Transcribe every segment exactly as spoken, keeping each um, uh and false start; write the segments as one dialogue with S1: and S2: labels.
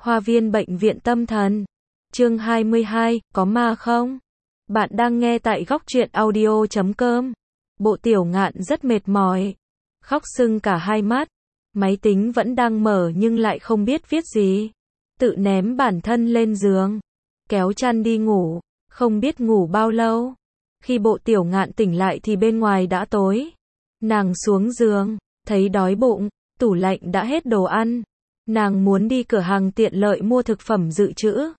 S1: Hoa viên bệnh viện tâm thần. Chương hai mươi hai, có ma không? Bạn đang nghe tại góc truyện audio chấm com. Bộ Tiểu Ngạn rất mệt mỏi, khóc sưng cả hai mắt. Máy tính vẫn đang mở nhưng lại không biết viết gì. Tự ném bản thân lên giường, kéo chăn đi ngủ, không biết ngủ bao lâu. Khi Bộ Tiểu Ngạn tỉnh lại thì bên ngoài đã tối. Nàng xuống giường, thấy đói bụng, tủ lạnh đã hết đồ ăn. Nàng muốn đi cửa hàng tiện lợi mua thực phẩm dự trữ.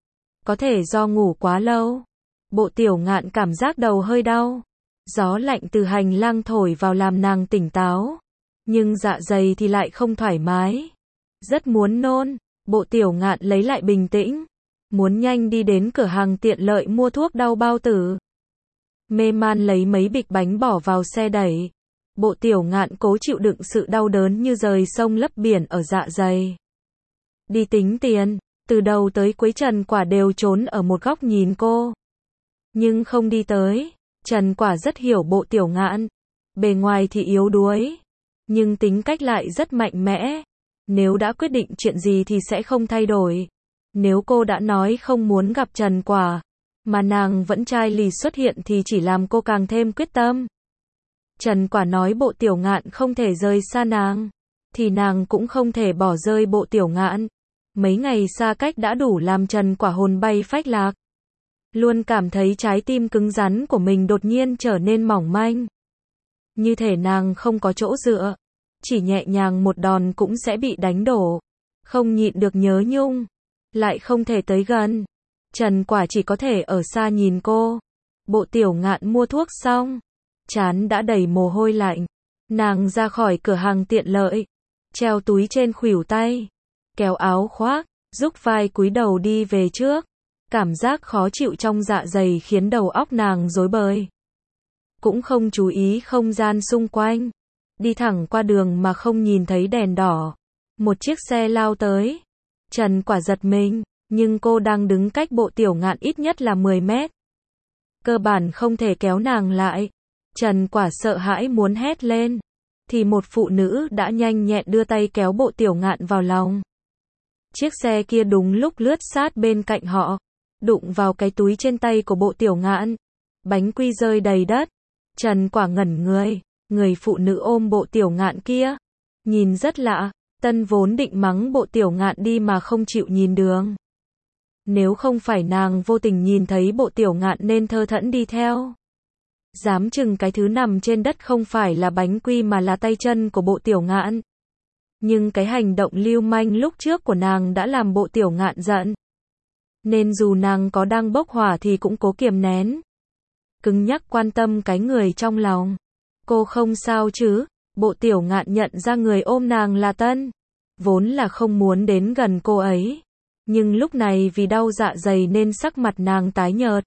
S1: Có thể do ngủ quá lâu, Bộ Tiểu Ngạn cảm giác đầu hơi đau. Gió lạnh từ hành lang thổi vào làm nàng tỉnh táo. Nhưng dạ dày thì lại không thoải mái. Rất muốn nôn, Bộ Tiểu Ngạn lấy lại bình tĩnh. Muốn nhanh đi đến cửa hàng tiện lợi mua thuốc đau bao tử. Mê man lấy mấy bịch bánh bỏ vào xe đẩy. Bộ Tiểu Ngạn cố chịu đựng sự đau đớn như rời sông lấp biển ở dạ dày. Đi tính tiền, từ đầu tới cuối Trần Quả đều trốn ở một góc nhìn cô. Nhưng không đi tới. Trần Quả rất hiểu Bộ Tiểu Ngạn. Bề ngoài thì yếu đuối, nhưng tính cách lại rất mạnh mẽ. Nếu đã quyết định chuyện gì thì sẽ không thay đổi. Nếu cô đã nói không muốn gặp Trần Quả, mà nàng vẫn chai lì xuất hiện thì chỉ làm cô càng thêm quyết tâm. Trần Quả nói Bộ Tiểu Ngạn không thể rời xa nàng, thì nàng cũng không thể bỏ rơi Bộ Tiểu Ngạn. Mấy ngày xa cách đã đủ làm Trần Quả hồn bay phách lạc. Luôn cảm thấy trái tim cứng rắn của mình đột nhiên trở nên mỏng manh. Như thể nàng không có chỗ dựa, chỉ nhẹ nhàng một đòn cũng sẽ bị đánh đổ. Không nhịn được nhớ nhung, lại không thể tới gần. Trần Quả chỉ có thể ở xa nhìn cô. Bộ Tiểu Ngạn mua thuốc xong, trán đã đầy mồ hôi lạnh. Nàng ra khỏi cửa hàng tiện lợi, treo túi trên khuỷu tay, kéo áo khoác, rúc vai cúi đầu đi về trước. Cảm giác khó chịu trong dạ dày khiến đầu óc nàng rối bời. Cũng không chú ý không gian xung quanh. Đi thẳng qua đường mà không nhìn thấy đèn đỏ. Một chiếc xe lao tới. Trần Quả giật mình, nhưng cô đang đứng cách Bộ Tiểu Ngạn ít nhất là mười mét. Cơ bản không thể kéo nàng lại. Trần Quả sợ hãi muốn hét lên, thì một phụ nữ đã nhanh nhẹn đưa tay kéo Bộ Tiểu Ngạn vào lòng. Chiếc xe kia đúng lúc lướt sát bên cạnh họ, đụng vào cái túi trên tay của Bộ Tiểu Ngạn. Bánh quy rơi đầy đất. Trần Quả ngẩn người, người phụ nữ ôm Bộ Tiểu Ngạn kia, nhìn rất lạ. Tân vốn định mắng Bộ Tiểu Ngạn đi mà không chịu nhìn đường. Nếu không phải nàng vô tình nhìn thấy Bộ Tiểu Ngạn nên thơ thẫn đi theo. Dám chừng cái thứ nằm trên đất không phải là bánh quy mà là tay chân của Bộ Tiểu Ngạn. Nhưng cái hành động lưu manh lúc trước của nàng đã làm Bộ Tiểu Ngạn giận. Nên dù nàng có đang bốc hỏa thì cũng cố kiềm nén. Cứng nhắc quan tâm cái người trong lòng. Cô không sao chứ? Bộ Tiểu Ngạn nhận ra người ôm nàng là Tân. Vốn là không muốn đến gần cô ấy. Nhưng lúc này vì đau dạ dày nên sắc mặt nàng tái nhợt.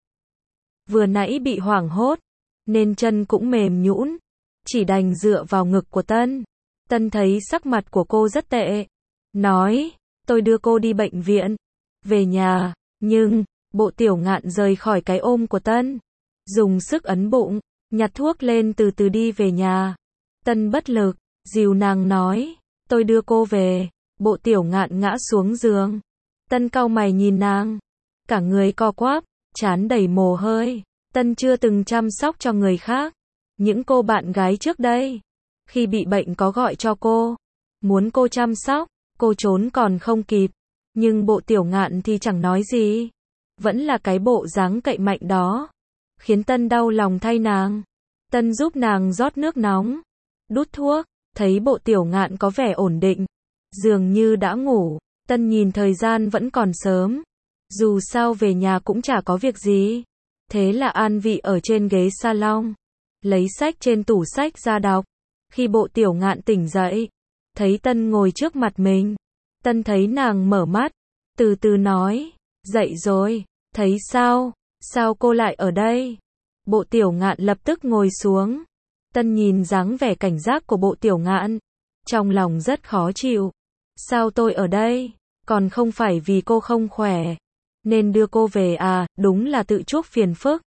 S1: Vừa nãy bị hoảng hốt, nên chân cũng mềm nhũn. Chỉ đành dựa vào ngực của Tân. Tân thấy sắc mặt của cô rất tệ. Nói, tôi đưa cô đi bệnh viện. Về nhà. Nhưng, Bộ Tiểu Ngạn rời khỏi cái ôm của Tân. Dùng sức ấn bụng, nhặt thuốc lên từ từ đi về nhà. Tân bất lực, dìu nàng nói, tôi đưa cô về. Bộ Tiểu Ngạn ngã xuống giường. Tân cau mày nhìn nàng. Cả người co quắp, trán đầy mồ hôi. Tân chưa từng chăm sóc cho người khác. Những cô bạn gái trước đây, khi bị bệnh có gọi cho cô. Muốn cô chăm sóc, cô trốn còn không kịp. Nhưng Bộ Tiểu Ngạn thì chẳng nói gì. Vẫn là cái bộ dáng cậy mạnh đó. Khiến Tân đau lòng thay nàng. Tân giúp nàng rót nước nóng, đút thuốc, thấy Bộ Tiểu Ngạn có vẻ ổn định. Dường như đã ngủ. Tân nhìn thời gian vẫn còn sớm. Dù sao về nhà cũng chả có việc gì. Thế là an vị ở trên ghế salon. Lấy sách trên tủ sách ra đọc. Khi Bộ Tiểu Ngạn tỉnh dậy, thấy Tân ngồi trước mặt mình. Tân thấy nàng mở mắt, từ từ nói, dậy rồi, thấy sao, sao cô lại ở đây? Bộ Tiểu Ngạn lập tức ngồi xuống. Tân nhìn dáng vẻ cảnh giác của Bộ Tiểu Ngạn, trong lòng rất khó chịu. Sao tôi ở đây? Còn không phải vì cô không khỏe, nên đưa cô về à, đúng là tự chuốc phiền phức.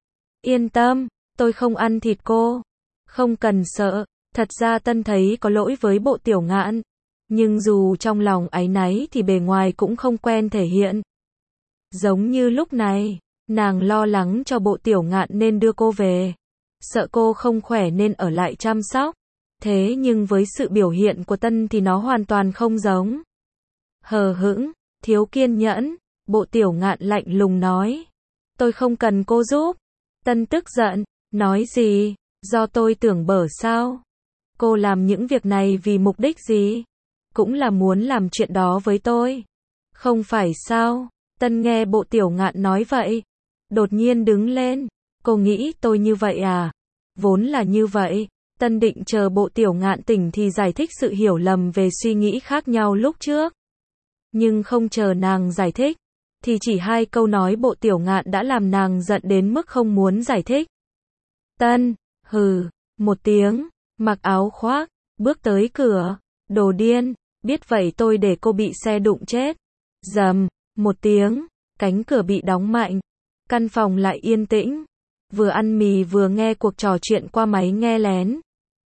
S1: Yên tâm, tôi không ăn thịt cô. Không cần sợ, thật ra Tân thấy có lỗi với Bộ Tiểu Ngạn. Nhưng dù trong lòng áy náy thì bề ngoài cũng không quen thể hiện. Giống như lúc này, nàng lo lắng cho Bộ Tiểu Ngạn nên đưa cô về. Sợ cô không khỏe nên ở lại chăm sóc. Thế nhưng với sự biểu hiện của Tân thì nó hoàn toàn không giống. Hờ hững, thiếu kiên nhẫn, Bộ Tiểu Ngạn lạnh lùng nói. Tôi không cần cô giúp. Tân tức giận, nói gì, do tôi tưởng bở sao? Cô làm những việc này vì mục đích gì? Cũng là muốn làm chuyện đó với tôi. Không phải sao? Tân nghe Bộ Tiểu Ngạn nói vậy. Đột nhiên đứng lên. Cô nghĩ tôi như vậy à? Vốn là như vậy. Tân định chờ Bộ Tiểu Ngạn tỉnh thì giải thích sự hiểu lầm về suy nghĩ khác nhau lúc trước. Nhưng không chờ nàng giải thích, thì chỉ hai câu nói Bộ Tiểu Ngạn đã làm nàng giận đến mức không muốn giải thích. Tân, hừ, một tiếng, mặc áo khoác, bước tới cửa, đồ điên, biết vậy tôi để cô bị xe đụng chết. Rầm, một tiếng, cánh cửa bị đóng mạnh, căn phòng lại yên tĩnh, vừa ăn mì vừa nghe cuộc trò chuyện qua máy nghe lén.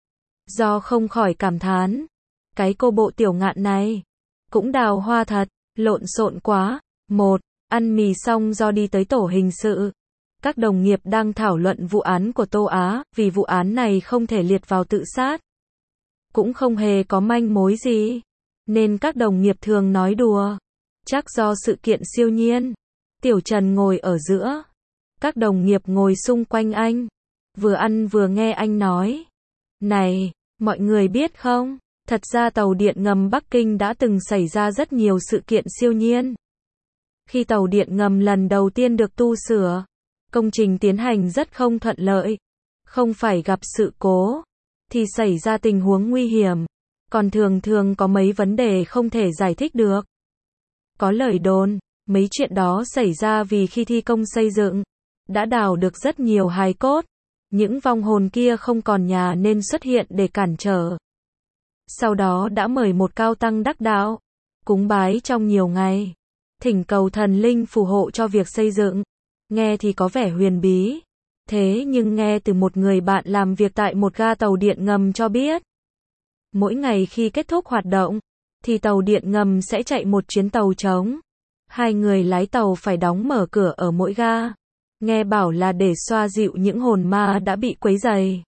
S1: Do không khỏi cảm thán, cái cô Bộ Tiểu Ngạn này, cũng đào hoa thật, lộn xộn quá. Một, ăn mì xong do đi tới tổ hình sự. Các đồng nghiệp đang thảo luận vụ án của Tô Á, vì vụ án này không thể liệt vào tự sát. Cũng không hề có manh mối gì. Nên các đồng nghiệp thường nói đùa. Chắc do sự kiện siêu nhiên. Tiểu Trần ngồi ở giữa. Các đồng nghiệp ngồi xung quanh anh. Vừa ăn vừa nghe anh nói. Này, mọi người biết không? Thật ra tàu điện ngầm Bắc Kinh đã từng xảy ra rất nhiều sự kiện siêu nhiên. Khi tàu điện ngầm lần đầu tiên được tu sửa, công trình tiến hành rất không thuận lợi. Không phải gặp sự cố, thì xảy ra tình huống nguy hiểm. Còn thường thường có mấy vấn đề không thể giải thích được. Có lời đồn, mấy chuyện đó xảy ra vì khi thi công xây dựng, đã đào được rất nhiều hài cốt. Những vong hồn kia không còn nhà nên xuất hiện để cản trở. Sau đó đã mời một cao tăng đắc đạo, cúng bái trong nhiều ngày, thỉnh cầu thần linh phù hộ cho việc xây dựng. Nghe thì có vẻ huyền bí. Thế nhưng nghe từ một người bạn làm việc tại một ga tàu điện ngầm cho biết. Mỗi ngày khi kết thúc hoạt động, thì tàu điện ngầm sẽ chạy một chuyến tàu trống. Hai người lái tàu phải đóng mở cửa ở mỗi ga. Nghe bảo là để xoa dịu những hồn ma đã bị quấy rầy.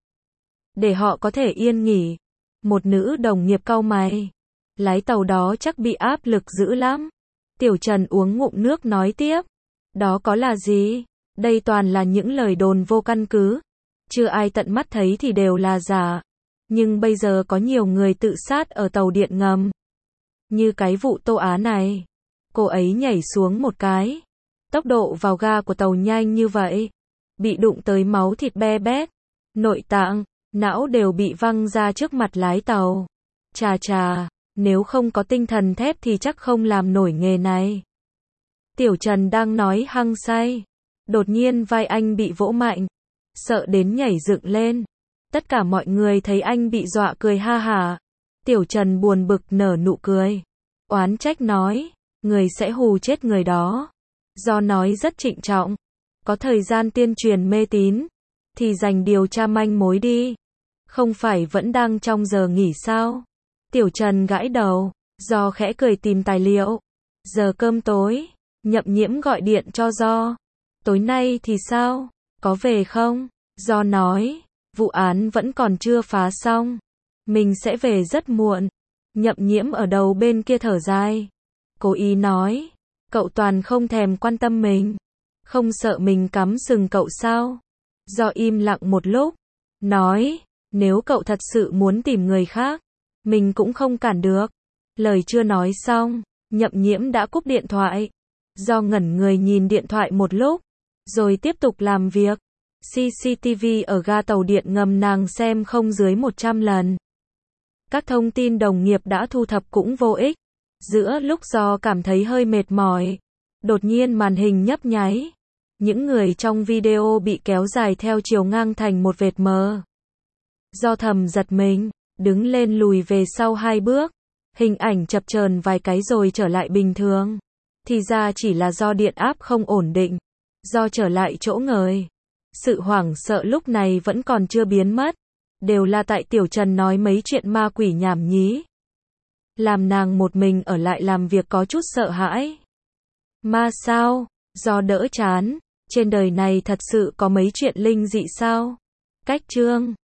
S1: Để họ có thể yên nghỉ. Một nữ đồng nghiệp cau mày. Lái tàu đó chắc bị áp lực dữ lắm. Tiểu Trần uống ngụm nước nói tiếp. Đó có là gì? Đây toàn là những lời đồn vô căn cứ. Chưa ai tận mắt thấy thì đều là giả. Nhưng bây giờ có nhiều người tự sát ở tàu điện ngầm. Như cái vụ Tô Á này. Cô ấy nhảy xuống một cái. Tốc độ vào ga của tàu nhanh như vậy. Bị đụng tới máu thịt be bét. Nội tạng, não đều bị văng ra trước mặt lái tàu. Chà chà, nếu không có tinh thần thép thì chắc không làm nổi nghề này. Tiểu Trần đang nói hăng say. Đột nhiên vai anh bị vỗ mạnh. Sợ đến nhảy dựng lên. Tất cả mọi người thấy anh bị dọa cười ha hả. Tiểu Trần buồn bực nở nụ cười. Oán trách nói. Người sẽ hù chết người đó. Do nói rất trịnh trọng. Có thời gian tuyên truyền mê tín. Thì dành điều tra manh mối đi. Không phải vẫn đang trong giờ nghỉ sao? Tiểu Trần gãi đầu. Do khẽ cười tìm tài liệu. Giờ cơm tối. Nhậm Nhiễm gọi điện cho Do. Tối nay thì sao? Có về không? Do nói. Vụ án vẫn còn chưa phá xong. Mình sẽ về rất muộn. Nhậm Nhiễm ở đầu bên kia thở dài. Cố ý nói. Cậu toàn không thèm quan tâm mình. Không sợ mình cắm sừng cậu sao? Do im lặng một lúc. Nói. Nếu cậu thật sự muốn tìm người khác. Mình cũng không cản được. Lời chưa nói xong. Nhậm Nhiễm đã cúp điện thoại. Do ngẩn người nhìn điện thoại một lúc. Rồi tiếp tục làm việc. xê xê tê vê ở ga tàu điện ngầm nàng xem không dưới một trăm lần. Các thông tin đồng nghiệp đã thu thập cũng vô ích. Giữa lúc Do cảm thấy hơi mệt mỏi. Đột nhiên màn hình nhấp nháy. Những người trong video bị kéo dài theo chiều ngang thành một vệt mờ. Do thầm giật mình. Đứng lên lùi về sau hai bước. Hình ảnh chập chờn vài cái rồi trở lại bình thường. Thì ra chỉ là do điện áp không ổn định. Do trở lại chỗ ngồi. Sự hoảng sợ lúc này vẫn còn chưa biến mất. Đều là tại Tiểu Trần nói mấy chuyện ma quỷ nhảm nhí. làm nàng một mình ở lại làm việc có chút sợ hãi. Ma sao? Do đỡ chán, trên đời này thật sự có mấy chuyện linh dị sao? Cách chương